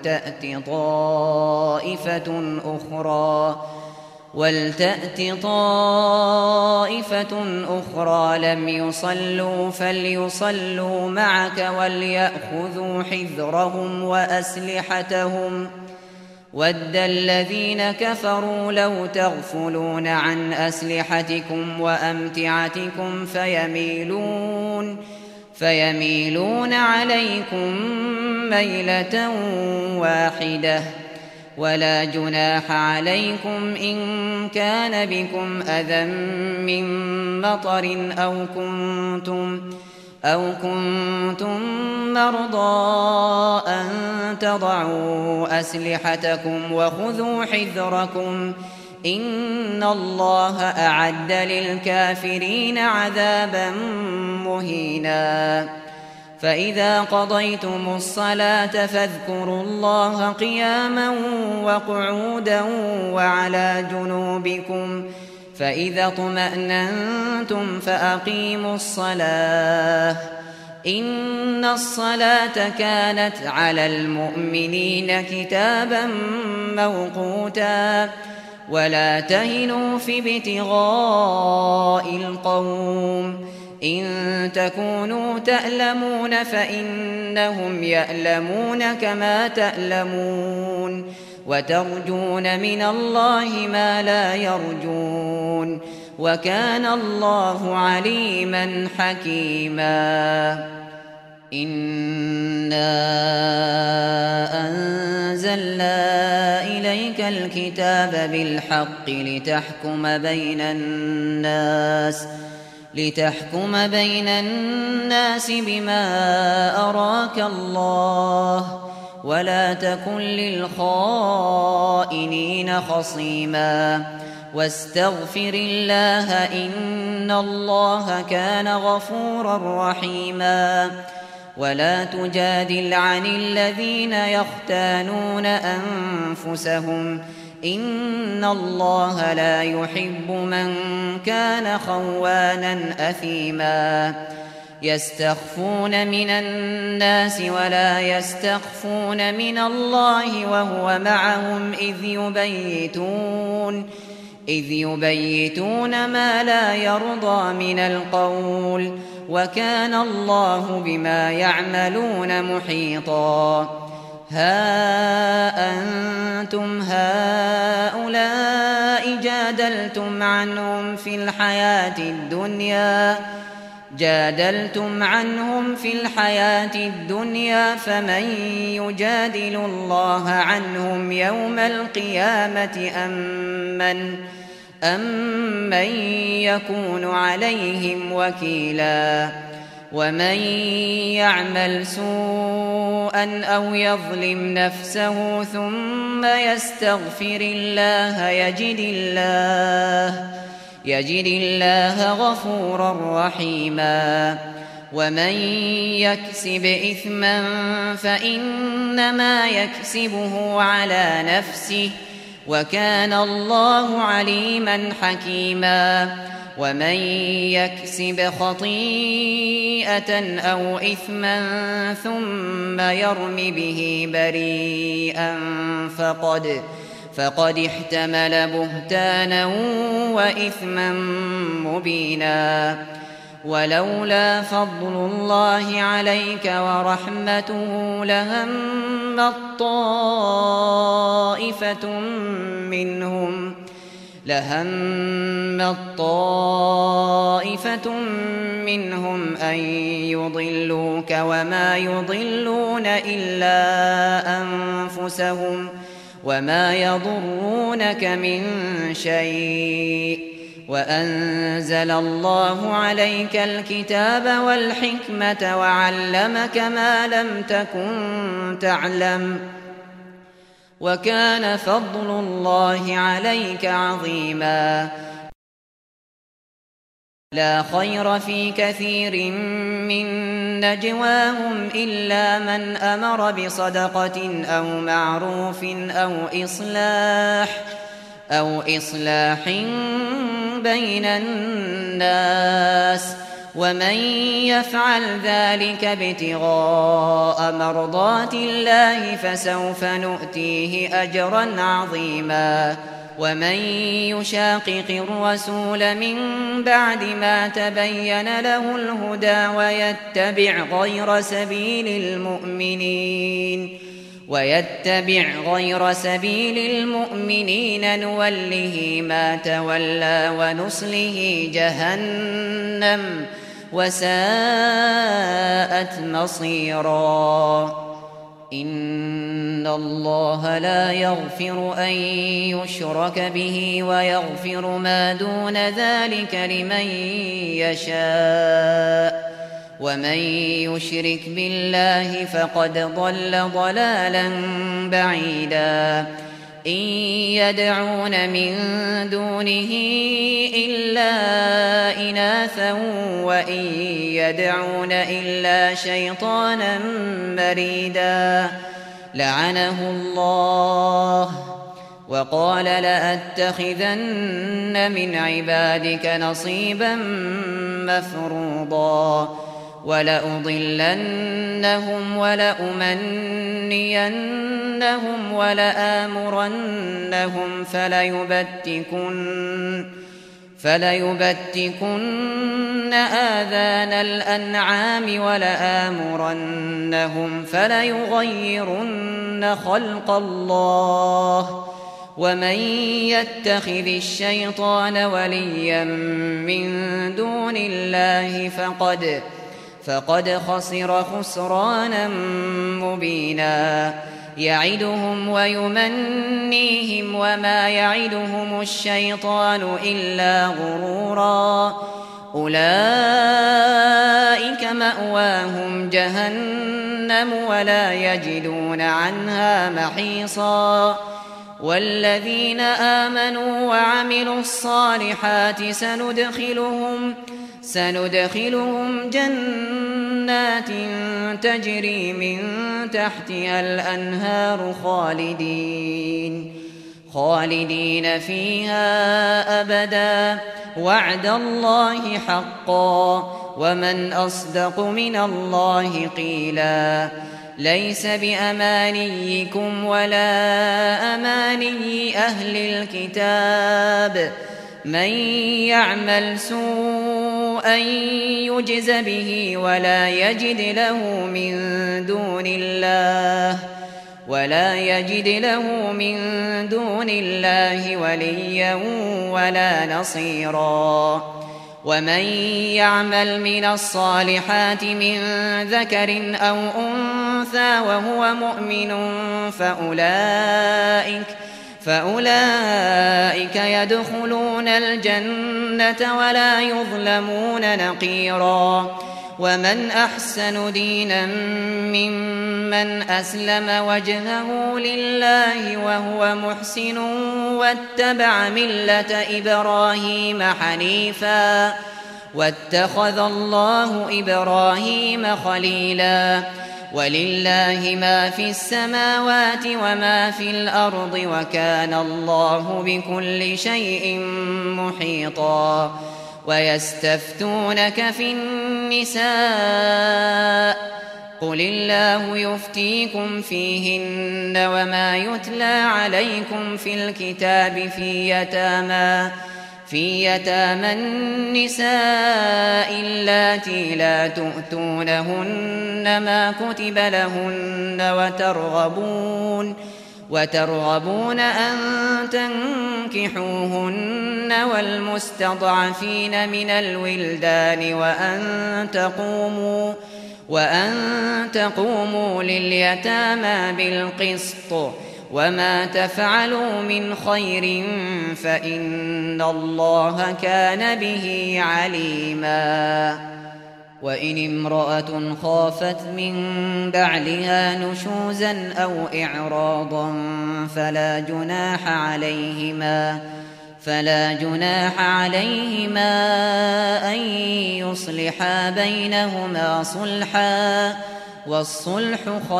ولتأت طائفة أخرى لم يصلوا فليصلوا معك وليأخذوا حذرهم وأسلحتهم ود الذين كفروا لو تغفلون عن أسلحتكم وأمتعتكم فيميلون عليكم ميلة واحدة ولا جناح عليكم إن كان بكم أذى من مطر أو كنتم مرضى أن تضعوا أسلحتكم وخذوا حذركم إن الله أعد للكافرين عذابا مهينا فإذا قضيتم الصلاة فاذكروا الله قياما وقعودا وعلى جنوبكم فإذا اطمأننتم فأقيموا الصلاة إن الصلاة كانت على المؤمنين كتابا موقوتا ولا تهنوا في ابتغاء القوم إن تكونوا تألمون فإنهم يألمون كما تألمون وترجون من الله ما لا يرجون وكان الله عليما حكيما إنا أنزلنا إليك الكتاب بالحق لتحكم بين الناس بما أراك الله ولا تكن للخائنين خصيما واستغفر الله إن الله كان غفورا رحيما ولا تجادل عن الذين يختانون أنفسهم إن الله لا يحب من كان خوانا أثيما يستخفون من الناس ولا يستخفون من الله وهو معهم إذ يبيتون ما لا يرضى من القول وكان الله بما يعملون محيطا ها أنتم هؤلاء جادلتم عنهم في الحياة الدنيا فمن يجادل الله عنهم يوم القيامة أم من يكون عليهم وكيلا ومن يعمل سوءا أو يظلم نفسه ثم يستغفر الله يجد الله غفورا رحيما. ومن يكسب إثما فإنما يكسبه على نفسه وكان الله عليما حكيما. ومن يكسب خطيئة أو إثما ثم يرم به بريئا فقد احتمل بهتانا وإثما مبينا. ولولا فضل الله عليك ورحمته لهمت طائفة منهم أن يضلوك وما يضلون إلا أنفسهم وما يضرونك من شيء. وأنزل الله عليك الكتاب والحكمة وعلمك ما لم تكن تعلم وكان فضل الله عليك عظيما. لا خير في كثير من نجواهم إلا من أمر بصدقة أو معروف أو إصلاح بين الناس ومن يفعل ذلك ابتغاء مرضات الله فسوف نؤتيه أجرا عظيما. ومن يشاقق الرسول من بعد ما تبين له الهدى ويتبع غير سبيل المؤمنين نوله ما تولى ونصله جهنم وساءت مصيرا. إن الله لا يغفر أن يشرك به ويغفر ما دون ذلك لمن يشاء ومن يشرك بالله فقد ضل ضلالا بعيدا. إن يدعون من دونه إلا إناثا وإن يدعون إلا شيطانا مريدا لعنه الله وقال لأتخذن من عبادك نصيبا مفروضا ولأضلنهم ولأمنينهم ولآمرنهم فليبتكن آذان الأنعام ولآمرنهم فليغيرن خلق الله ومن يتخذ الشيطان وليا من دون الله فقد خسر خسرانا مبينا. يعدهم ويمنيهم وما يعدهم الشيطان إلا غرورا. أولئك مأواهم جهنم ولا يجدون عنها محيصا. والذين آمنوا وعملوا الصالحات سندخلهم جنات تجري من تحتها الأنهار خالدين فيها أبدا وعد الله حقا ومن أصدق من الله قيلا. ليس بأمانيكم ولا أماني أهل الكتاب من يعمل سوءا يجز به ولا يجد له من دون الله وليا ولا نصيرا. ومن يعمل من الصالحات من ذكر أو أنثى وهو مؤمن فأولئك يدخلون الجنة ولا يظلمون نقيرا. ومن أحسن دينا ممن أسلم وجهه لله وهو محسن واتبع ملة إبراهيم حنيفا واتخذ الله إبراهيم خليلا ولله ما في السماوات وما في الأرض وكان الله بكل شيء محيطا ويستفتونك في النساء قل الله يفتيكم فيهن وما يتلى عليكم في الكتاب في يتامى النساء اللاتي لا تؤتونهن ما كتب لهن وترغبون أن تنكحوهن والمستضعفين من الولدان وأن تقوموا لليتامى بالقسط وما تفعلوا من خير فإن الله كان به عليما وإن امرأة خافت من بعلها نشوزا أو إعراضا فلا جناح عليهما أن يصلحا بينهما صلحا والصلح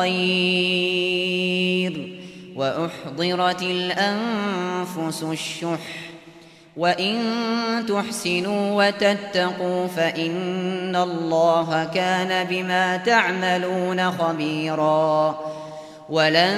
خير وأحضرت الأنفس الشح وإن تحسنوا وتتقوا فإن الله كان بما تعملون خبيرا ولن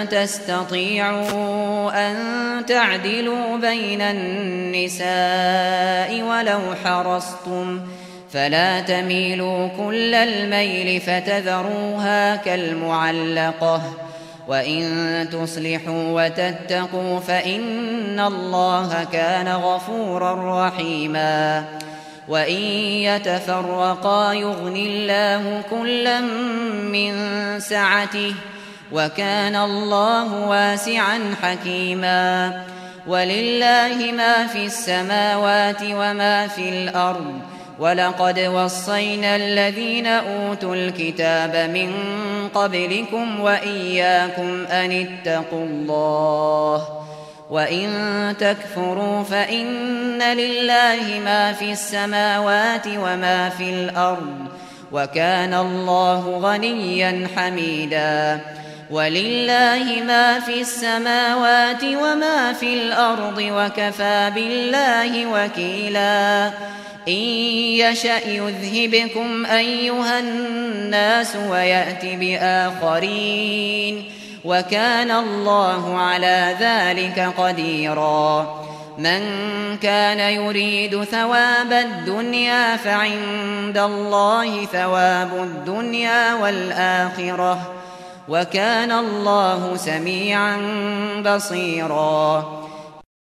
تستطيعوا أن تعدلوا بين النساء ولو حرصتم فلا تميلوا كل الميل فتذروها كالمعلقة وإن تصلحوا وتتقوا فإن الله كان غفورا رحيما وإن يتفرقا يغن الله كلا من سعته وكان الله واسعا حكيما ولله ما في السماوات وما في الأرض ولقد وصينا الذين أوتوا الكتاب من قبلكم وإياكم أن اتقوا الله وإن تكفروا فإن لله ما في السماوات وما في الأرض وكان الله غنيا حميدا ولله ما في السماوات وما في الأرض وكفى بالله وكيلا إن يشأ يذهبكم أيها الناس ويأت بآخرين وكان الله على ذلك قديرا من كان يريد ثواب الدنيا فعند الله ثواب الدنيا والآخرة وكان الله سميعا بصيرا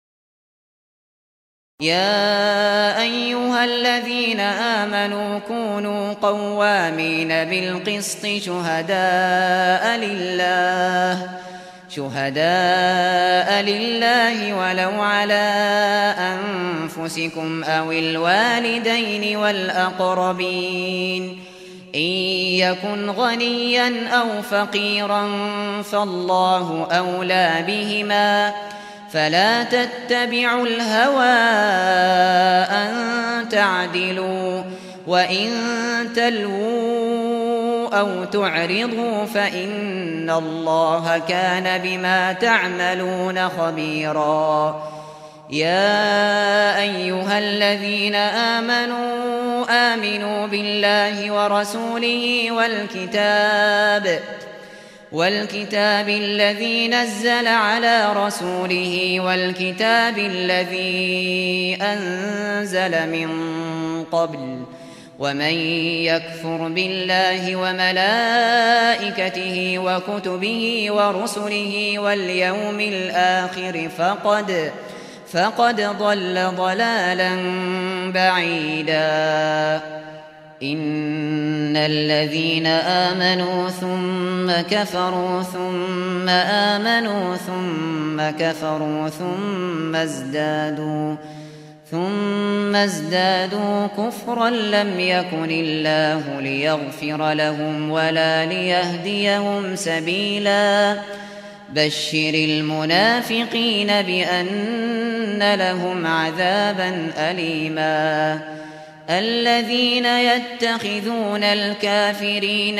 يا أيها الذين آمنوا كونوا قوامين بالقسط شهداء لله ولو على أنفسكم أو الوالدين والأقربين إن يكن غنيا أو فقيرا فالله أولى بهما فلا تتبعوا الهوى أن تعدلوا وإن تلووا أو تعرضوا فإن الله كان بما تعملون خبيرا يا أيها الذين آمنوا بالله ورسوله والكتاب الذي نزل على رسوله والكتاب الذي أنزل من قبل ومن يكفر بالله وملائكته وكتبه ورسله واليوم الآخر فقد ضل ضلالا بعيدا إن الذين آمنوا ثم كفروا ثم آمنوا ثم كفروا ثم ازدادوا ثم ازدادوا كفرا لم يكن الله ليغفر لهم ولا ليهديهم سبيلا بشر المنافقين بأن لهم عذابا أليما الذين يتخذون الكافرين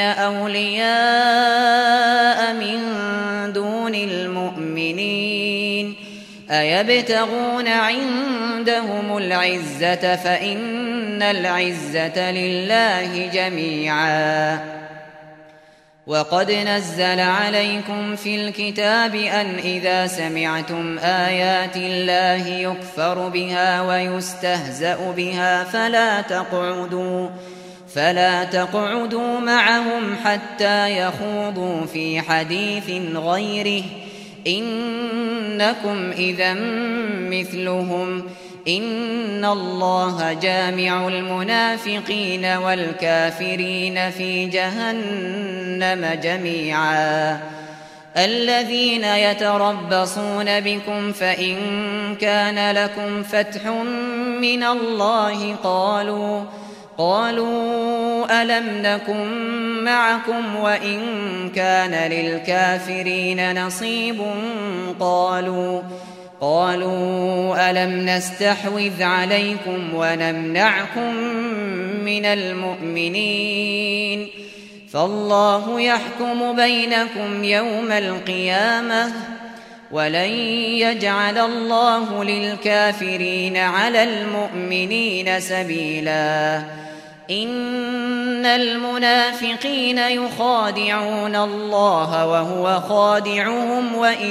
أولياء من دون المؤمنين أيبتغون عندهم العزة فإن العزة لله جميعا وقد نزل عليكم في الكتاب أن إذا سمعتم آيات الله يكفر بها ويستهزأ بها فلا تقعدوا معهم حتى يخوضوا في حديث غيره إنكم إذا مثلهم إن الله جامع المنافقين والكافرين في جهنم جميعا الذين يتربصون بكم فإن كان لكم فتح من الله قالوا ألم نكن معكم وإن كان للكافرين نصيب قالوا ألم نستحوذ عليكم ونمنعكم من المؤمنين فالله يحكم بينكم يوم القيامة ولن يجعل الله للكافرين على المؤمنين سبيلا إن المنافقين يخادعون الله وهو خادعهم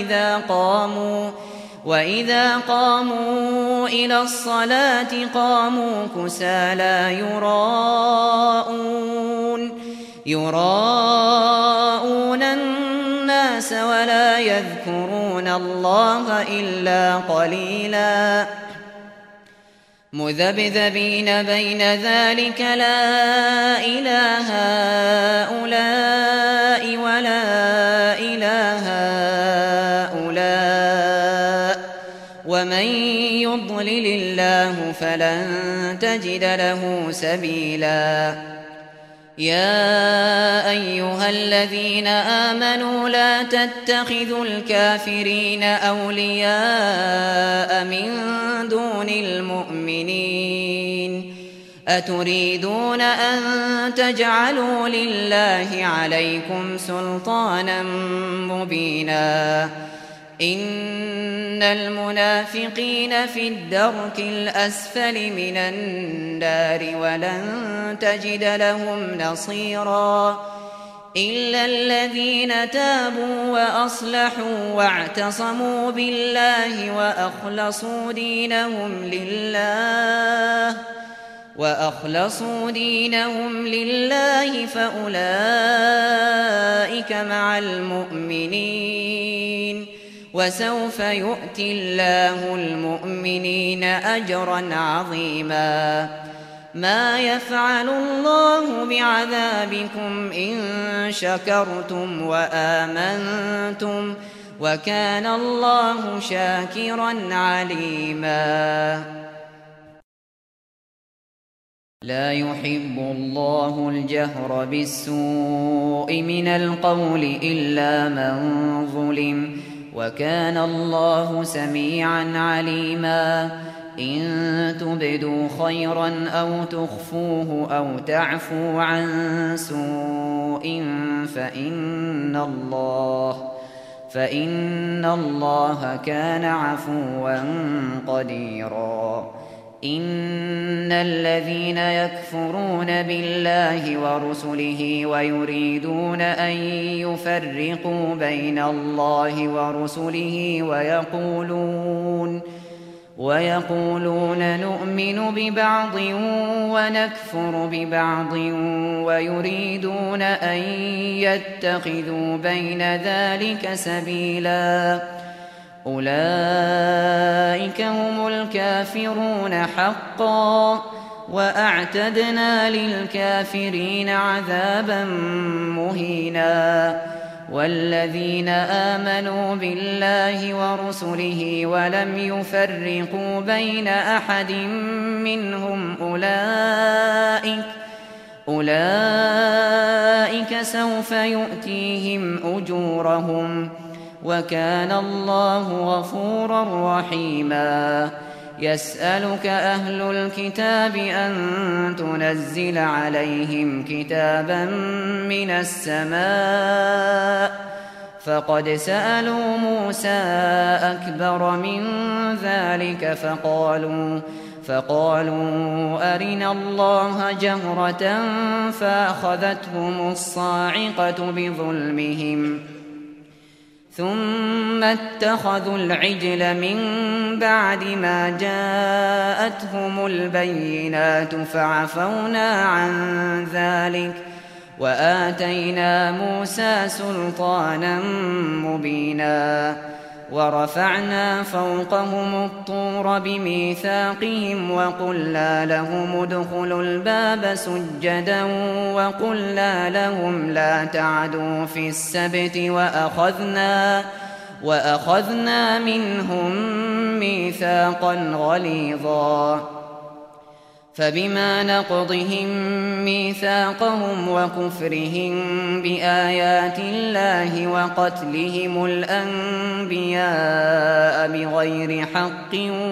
وإذا قاموا إلى الصلاة قاموا كسالى يراءون الناس ولا يذكرون الله إلا قليلا مذبذبين بين ذلك لا إله هؤلاء ولا إله هؤلاء ومن يضلل الله فلن تجد له سبيلا يا أيها الذين آمنوا لا تتخذوا الكافرين أولياء من دون المؤمنين أتريدون أن تجعلوا لله عليكم سلطانا مبينا إن المنافقين في الدرك الأسفل من النار ولن تجد لهم نصيرا إلا الذين تابوا وأصلحوا واعتصموا بالله وأخلصوا دينهم لله فأولئك مع المؤمنين وسوف يؤتي الله المؤمنين أجرا عظيما ما يفعل الله بعذابكم إن شكرتم وآمنتم وكان الله شاكرا عليما لا يحب الله الجهر بالسوء من القول إلا من ظلم وكان الله سميعا عليما إن تبدوا خيرا أو تخفوه أو تعفوا عن سوء فإن الله كان عفوا قديرا إن الذين يكفرون بالله ورسله ويريدون أن يفرقوا بين الله ورسله ويقولون نؤمن ببعض ونكفر ببعض ويريدون أن يتخذوا بين ذلك سبيلا أولئك هم الكافرون حقا وأعتدنا للكافرين عذابا مهينا والذين آمنوا بالله ورسله ولم يفرقوا بين أحد منهم أولئك سوف يؤتيهم أجورهم وكان الله غفورا رحيما. يسألك أهل الكتاب أن تنزل عليهم كتابا من السماء فقد سألوا موسى أكبر من ذلك فقالوا أرنا الله جهرة فأخذتهم الصاعقة بظلمهم ثم اتخذوا العجل من بعد ما جاءتهم البينات فعفونا عن ذلك وآتينا موسى سلطانا مبينا. ورفعنا فوقهم الطور بميثاقهم وقلنا لهم ادخلوا الباب سجدا وقلنا لهم لا تعدوا في السبت وأخذنا منهم ميثاقا غليظا. فبما نقضهم ميثاقهم وكفرهم بآيات الله وقتلهم الأنبياء بغير حق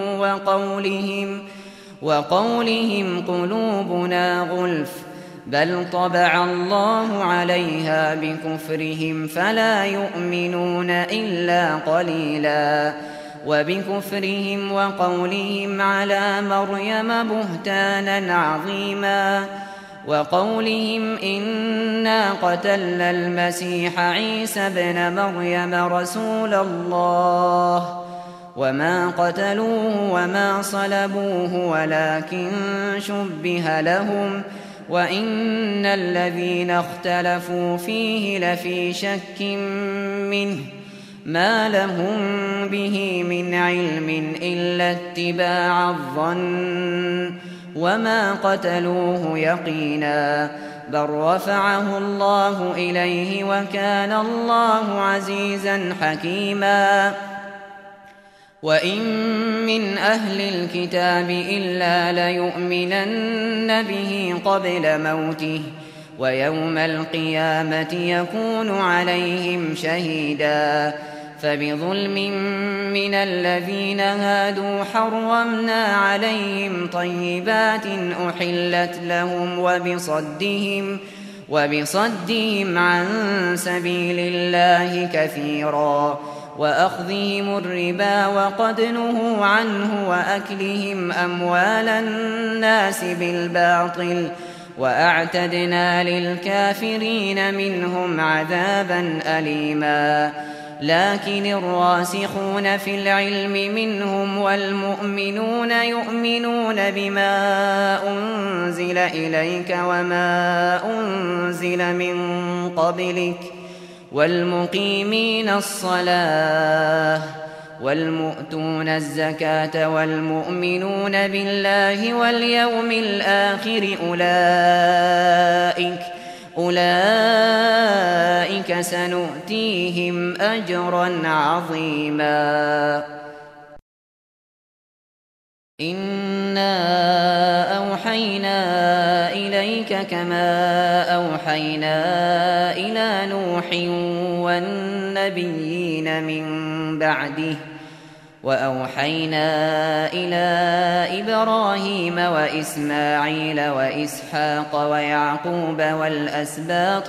وقولهم قلوبنا غلف بل طبع الله عليها بكفرهم فلا يؤمنون إلا قليلا. وبكفرهم وقولهم على مريم بهتانا عظيما وقولهم إنا قتلنا المسيح عيسى ابن مريم رسول الله وما قتلوه وما صلبوه ولكن شبه لهم وإن الذين اختلفوا فيه لفي شك منه ما لهم به من علم إلا اتباع الظن وما قتلوه يقينا بل رفعه الله إليه وكان الله عزيزا حكيما. وإن من أهل الكتاب إلا ليؤمنن به قبل موته ويوم القيامة يكون عليهم شهيدا. فبظلم من الذين هادوا حرمنا عليهم طيبات أحلت لهم وبصدهم عن سبيل الله كثيرا وأخذهم الربا وقد نهوا عنه وأكلهم أموال الناس بالباطل وأعتدنا للكافرين منهم عذابا أليما. لكن الراسخون في العلم منهم والمؤمنون يؤمنون بما أنزل إليك وما أنزل من قبلك والمقيمين الصلاة والمؤتون الزكاة والمؤمنون بالله واليوم الآخر أولئك سنؤتيهم أجرا عظيما. إنا أوحينا إليك كما أوحينا إلى نوح والنبيين من بعده وأوحينا إلى إبراهيم وإسماعيل وإسحاق ويعقوب والأسباط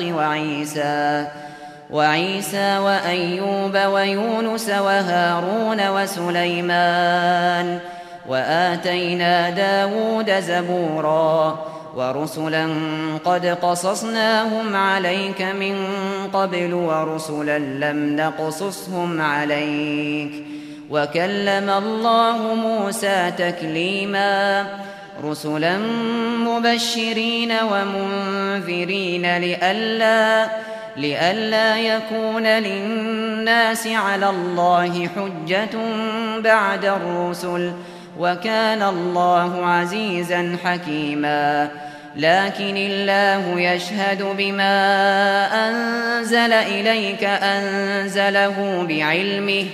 وعيسى وأيوب ويونس وهارون وسليمان وآتينا داود زبورا ورسلا قد قصصناهم عليك من قبل ورسلا لم نقصصهم عليك وكلم الله موسى تكليما. رسلا مبشرين ومنذرين لئلا يكون للناس على الله حجة بعد الرسل وكان الله عزيزا حكيما. لكن الله يشهد بما أنزل إليك أنزله بعلمه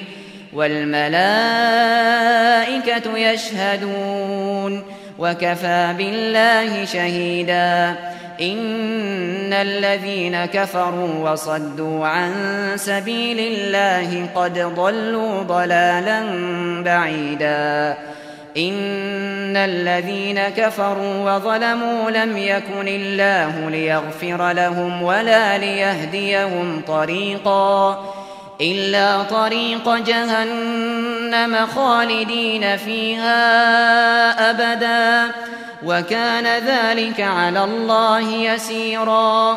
والملائكة يشهدون وكفى بالله شهيدا إن الذين كفروا وصدوا عن سبيل الله قد ضلوا ضلالا بعيدا إن الذين كفروا وظلموا لم يكن الله ليغفر لهم ولا ليهديهم طريقا إلا طريق جهنم خالدين فيها أبدا وكان ذلك على الله يسيرا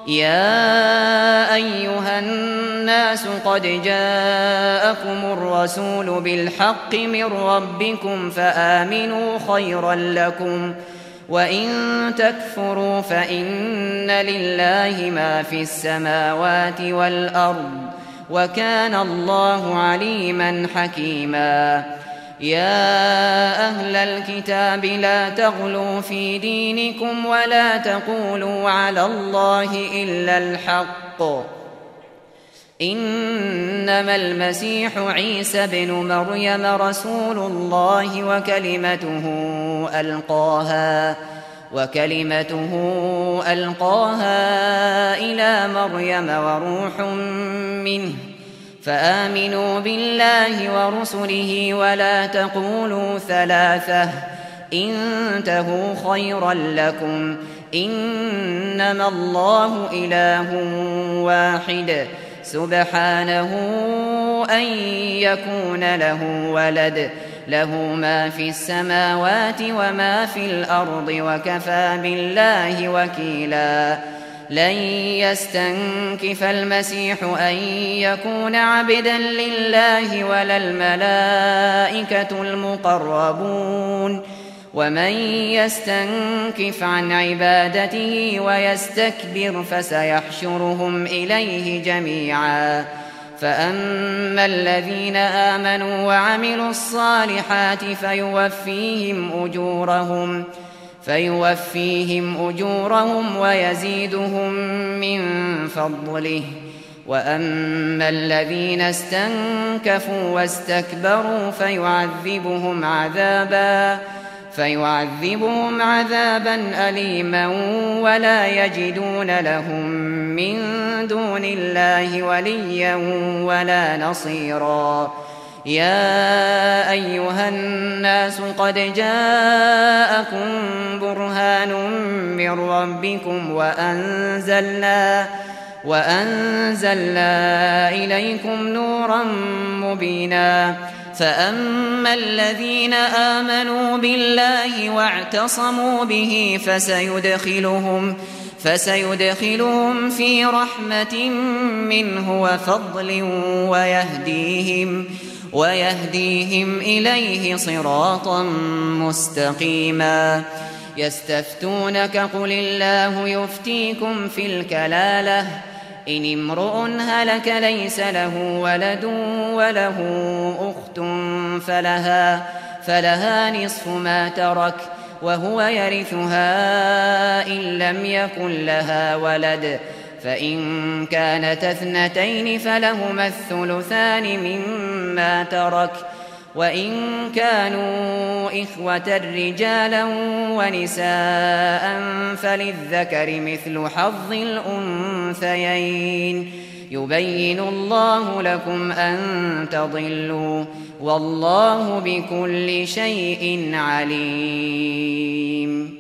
يا أيها الناس قد جاءكم الرسول بالحق من ربكم فآمنوا خيرا لكم وإن تكفروا فإن لله ما في السماوات والأرض وكان الله عليما حكيما يا أهل الكتاب لا تغلوا في دينكم ولا تقولوا على الله إلا الحق إنما المسيح عيسى بن مريم رسول الله وكلمته ألقاها إلى مريم وروح منه فآمنوا بالله ورسله ولا تقولوا ثلاثة انتهوا خيرا لكم إنما الله إله واحد سبحانه أن يكون له ولد له ما في السماوات وما في الأرض وكفى بالله وكيلا لن يستنكف المسيح أن يكون عبدا لله ولا الملائكة المقربون ومن يستنكف عن عبادته ويستكبر فسيحشرهم إليه جميعا فأما الذين آمنوا وعملوا الصالحات فيوفيهم أجورهم ويزيدهم من فضله وأما الذين استنكفوا واستكبروا فيعذبهم عذابا أليما ولا يجدون لهم من دون الله وليا ولا نصيرا يا أيها الناس قد جاءكم برهان من ربكم وأنزلنا إليكم نورا مبينا فأما الذين آمنوا بالله واعتصموا به فسيدخلهم في رحمة منه وفضل ويهديهم إليه صراطا مستقيما يستفتونك قل الله يفتيكم في الكلالة إن امرؤ هلك ليس له ولد وله أخت فلها نصف ما ترك وهو يرثها إن لم يكن لها ولد فإن كانت اثنتين فلهما الثلثان مما ترك وإن كانوا إخوة رجالا ونساء فللذكر مثل حظ الأنثيين يبين الله لكم أن تضلوا والله بكل شيء عليم